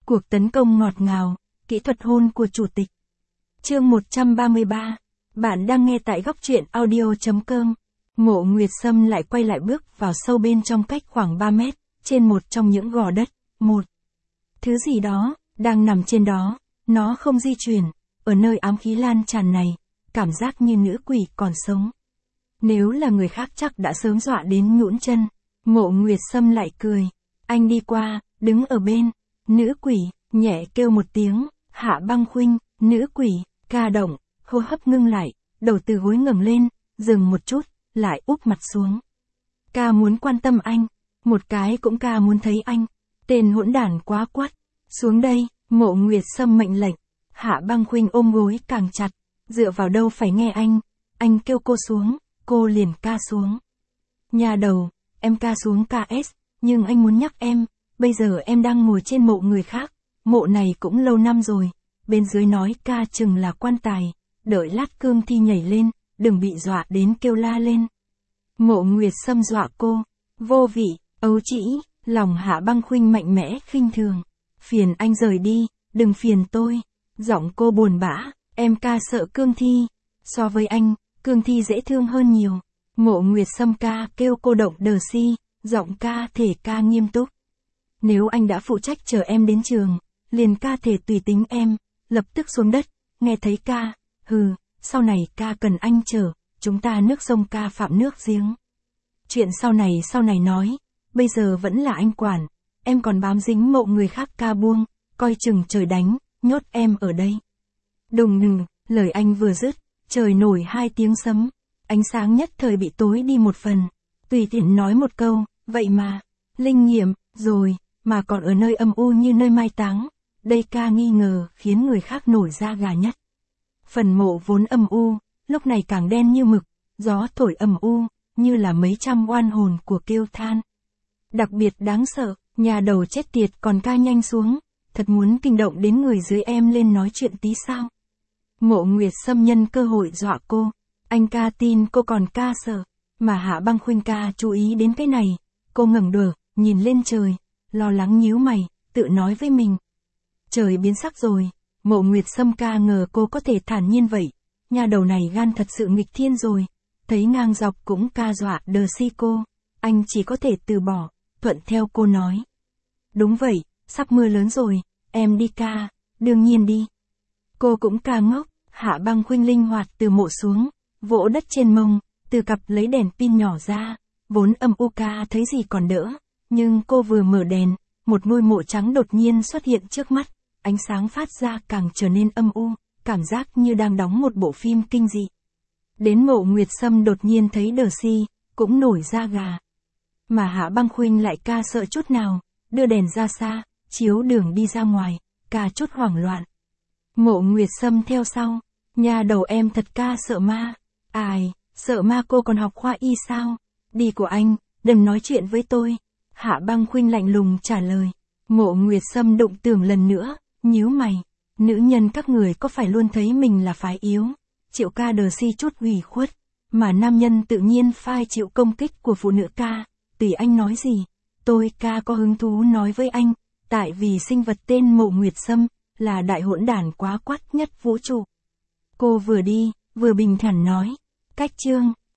Cuộc tấn công ngọt ngào, kỹ thuật hôn của chủ tịch. Chương 133. Bạn đang nghe tại góc truyện audio.com. Mộ Nguyệt Sâm lại quay lại bước vào sâu bên trong cách khoảng 3 mét, trên một trong những gò đất. Một thứ gì đó, đang nằm trên đó, nó không di chuyển, ở nơi ám khí lan tràn này, cảm giác như nữ quỷ còn sống. Nếu là người khác chắc đã sớm dọa đến nhũn chân. Mộ Nguyệt Sâm lại cười. Anh đi qua, đứng ở bên. Nữ quỷ, nhẹ kêu một tiếng, Hạ Băng Khuynh, nữ quỷ, ca động, hô hấp ngưng lại, đầu từ gối ngẩng lên, dừng một chút, lại úp mặt xuống. Ca muốn quan tâm anh, một cái cũng ca muốn thấy anh. Tên hỗn đản quá quắt. Xuống đây, Mộ Nguyệt Sâm mệnh lệnh. Hạ Băng Khuynh ôm gối càng chặt, dựa vào đâu phải nghe anh kêu cô xuống, cô liền ca xuống. Nhà đầu, em ca xuống KS, nhưng anh muốn nhắc em, bây giờ em đang ngồi trên mộ người khác, mộ này cũng lâu năm rồi, bên dưới nói ca chừng là quan tài, đợi lát cương thi nhảy lên, đừng bị dọa đến kêu la lên. Mộ Nguyệt Sâm dọa cô, vô vị, ấu trĩ, lòng Hạ Băng Khuynh mạnh mẽ khinh thường. Phiền anh rời đi, đừng phiền tôi. Giọng cô buồn bã, em ca sợ cương thi, so với anh, cương thi dễ thương hơn nhiều. Mộ Nguyệt Sâm ca kêu cô động đờ si, giọng ca thể ca nghiêm túc. Nếu anh đã phụ trách chờ em đến trường, liền ca thể tùy tính em, lập tức xuống đất, nghe thấy ca, sau này ca cần anh chở, chúng ta nước sông ca phạm nước giếng. Chuyện sau này nói, bây giờ vẫn là anh quản, em còn bám dính mộ người khác ca buông, coi chừng trời đánh, nhốt em ở đây. Đùng đùng, lời anh vừa dứt, trời nổi 2 tiếng sấm, ánh sáng nhất thời bị tối đi một phần. Tùy tiện nói một câu, vậy mà, linh nghiệm, rồi, mà còn ở nơi âm u như nơi mai táng. Đây ca nghi ngờ khiến người khác nổi da gà nhất. Phần mộ vốn âm u, lúc này càng đen như mực, gió thổi âm u, như là mấy trăm oan hồn của kêu than. Đặc biệt đáng sợ, nhà đầu chết tiệt còn ca nhanh xuống, thật muốn kinh động đến người dưới em lên nói chuyện tí sao. Mộ Nguyệt Sâm nhân cơ hội dọa cô, anh ca tin cô còn ca sợ, mà Hạ Băng Khuynh ca chú ý đến cái này, cô ngẩng đầu, nhìn lên trời, lo lắng nhíu mày, tự nói với mình. Trời biến sắc rồi, Mộ Nguyệt Sâm ca ngờ cô có thể thản nhiên vậy, nhà đầu này gan thật sự nghịch thiên rồi, thấy ngang dọc cũng ca dọa đờ si cô, anh chỉ có thể từ bỏ, thuận theo cô nói. Đúng vậy, sắp mưa lớn rồi, em đi ca, đương nhiên đi. Cô cũng ca ngốc, Hạ Băng Khuynh linh hoạt từ mộ xuống, vỗ đất trên mông, từ cặp lấy đèn pin nhỏ ra, vốn âm u ca thấy gì còn đỡ, nhưng cô vừa mở đèn, một ngôi mộ trắng đột nhiên xuất hiện trước mắt, ánh sáng phát ra càng trở nên âm u, cảm giác như đang đóng một bộ phim kinh dị. Đến Mộ Nguyệt Sâm đột nhiên thấy đờ si, cũng nổi da gà. Mà Hạ Băng Khuynh lại ca sợ chút nào, đưa đèn ra xa, chiếu đường đi ra ngoài, ca chút hoảng loạn. Mộ Nguyệt Sâm theo sau, nhà đầu em thật ca sợ ma. Ai, sợ ma cô còn học khoa y sao? Đi của anh, đừng nói chuyện với tôi. Hạ Băng Khuynh lạnh lùng trả lời. Mộ Nguyệt Sâm đụng tưởng lần nữa, nhíu mày. Nữ nhân các người có phải luôn thấy mình là phái yếu, chịu ca đờ si chút ủy khuất, mà nam nhân tự nhiên phai chịu công kích của phụ nữ ca. Tùy anh nói gì, tôi ca có hứng thú nói với anh, tại vì sinh vật tên Mộ Nguyệt Sâm là đại hỗn đản quá quắt nhất vũ trụ. Cô vừa đi, vừa bình thản nói, cách chương,